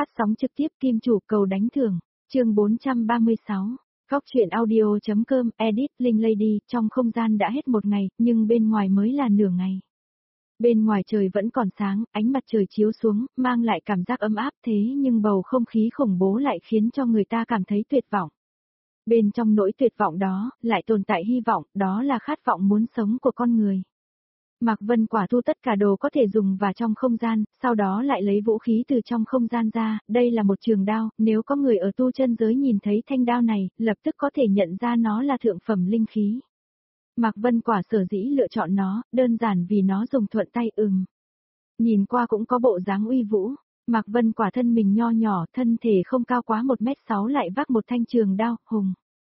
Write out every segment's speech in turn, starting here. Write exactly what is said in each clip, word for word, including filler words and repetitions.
Phát sóng trực tiếp Kim Chủ cầu đánh thưởng, chương bốn trăm ba mươi sáu. Góc truyện audio.com, edit, Linh Lady, trong không gian đã hết một ngày, nhưng bên ngoài mới là nửa ngày. Bên ngoài trời vẫn còn sáng, ánh mặt trời chiếu xuống, mang lại cảm giác ấm áp thế nhưng bầu không khí khủng bố lại khiến cho người ta cảm thấy tuyệt vọng. Bên trong nỗi tuyệt vọng đó, lại tồn tại hy vọng, đó là khát vọng muốn sống của con người. Mạc Vân Quả thu tất cả đồ có thể dùng vào trong không gian, sau đó lại lấy vũ khí từ trong không gian ra, đây là một trường đao, nếu có người ở tu chân giới nhìn thấy thanh đao này, lập tức có thể nhận ra nó là thượng phẩm linh khí. Mạc Vân Quả sở dĩ lựa chọn nó, đơn giản vì nó dùng thuận tay ừm. Nhìn qua cũng có bộ dáng uy vũ, Mạc Vân Quả thân mình nho nhỏ, thân thể không cao quá một mét sáu lại vác một thanh trường đao, hùng.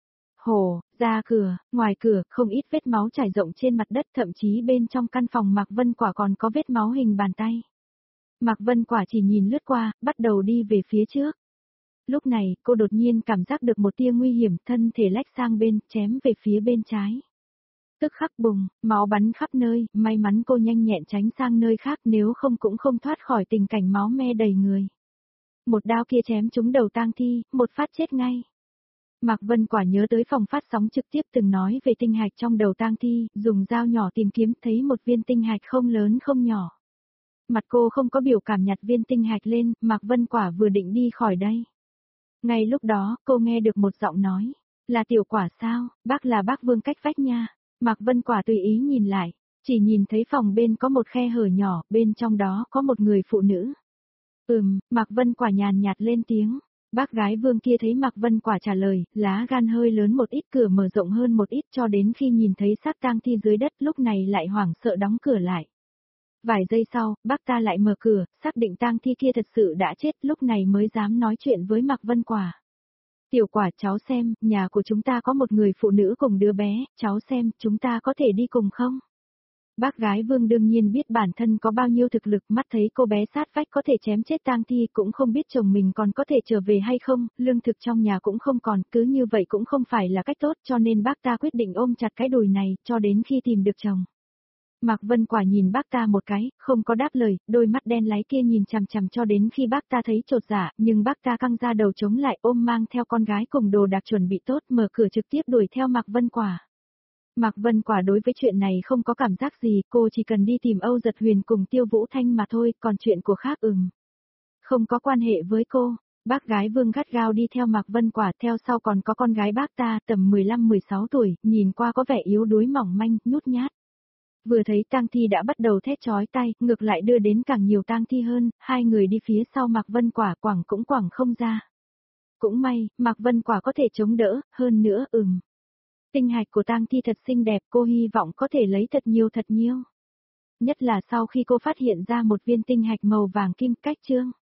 Hồ, ra cửa, ngoài cửa, không ít vết máu trải rộng trên mặt đất, thậm chí bên trong căn phòng Mạc Vân Quả còn có vết máu hình bàn tay. Mạc Vân Quả chỉ nhìn lướt qua, bắt đầu đi về phía trước. Lúc này, cô đột nhiên cảm giác được một tia nguy hiểm, thân thể lách sang bên, chém về phía bên trái. Tức khắc bùng, máu bắn khắp nơi, may mắn cô nhanh nhẹn tránh sang nơi khác, nếu không cũng không thoát khỏi tình cảnh máu me đầy người. Một đao kia chém trúng đầu tang thi, một phát chết ngay. Mạc Vân Quả nhớ tới phòng phát sóng trực tiếp từng nói về tinh hạch trong đầu tang thi, dùng dao nhỏ tìm kiếm thấy một viên tinh hạch không lớn không nhỏ. Mặt cô không có biểu cảm, nhặt viên tinh hạch lên, Mạc Vân Quả vừa định đi khỏi đây. Ngay lúc đó, cô nghe được một giọng nói, là Tiểu Quả sao, bác là bác Vương cách vách nha. Mạc Vân Quả tùy ý nhìn lại, chỉ nhìn thấy phòng bên có một khe hở nhỏ, bên trong đó có một người phụ nữ. Ừm, Mạc Vân Quả nhàn nhạt lên tiếng. Bác gái Vương kia thấy Mạc Vân Quả trả lời, lá gan hơi lớn một ít, cửa mở rộng hơn một ít, cho đến khi nhìn thấy xác tang thi dưới đất, lúc này lại hoảng sợ đóng cửa lại. Vài giây sau, bác ta lại mở cửa, xác định tang thi kia thật sự đã chết, lúc này mới dám nói chuyện với Mạc Vân Quả. Tiểu Quả, cháu xem, nhà của chúng ta có một người phụ nữ cùng đứa bé, cháu xem, chúng ta có thể đi cùng không? Bác gái Vương đương nhiên biết bản thân có bao nhiêu thực lực, mắt thấy cô bé sát vách có thể chém chết tang thi, cũng không biết chồng mình còn có thể trở về hay không, lương thực trong nhà cũng không còn, cứ như vậy cũng không phải là cách tốt, cho nên bác ta quyết định ôm chặt cái đùi này, cho đến khi tìm được chồng. Mạc Vân Quả nhìn bác ta một cái, không có đáp lời, đôi mắt đen láy kia nhìn chằm chằm cho đến khi bác ta thấy chột dạ, nhưng bác ta căng ra đầu chống lại, ôm mang theo con gái cùng đồ đạc chuẩn bị tốt, mở cửa trực tiếp đuổi theo Mạc Vân Quả. Mạc Vân Quả đối với chuyện này không có cảm giác gì, cô chỉ cần đi tìm Âu Dật Huyền cùng Tiêu Vũ Thanh mà thôi, còn chuyện của khác ừm. Không có quan hệ với cô. Bác gái Vương gắt gao đi theo Mạc Vân Quả, theo sau còn có con gái bác ta tầm mười lăm mười sáu tuổi, nhìn qua có vẻ yếu đuối mỏng manh, nhút nhát. Vừa thấy tang thi đã bắt đầu thét chói tai, ngược lại đưa đến càng nhiều tang thi hơn, hai người đi phía sau Mạc Vân Quả quẳng cũng quẳng không ra. Cũng may, Mạc Vân Quả có thể chống đỡ, hơn nữa ừm. Tinh hạch của tang thi thật xinh đẹp, cô hy vọng có thể lấy thật nhiều thật nhiều. Nhất là sau khi cô phát hiện ra một viên tinh hạch màu vàng kim, cách chương.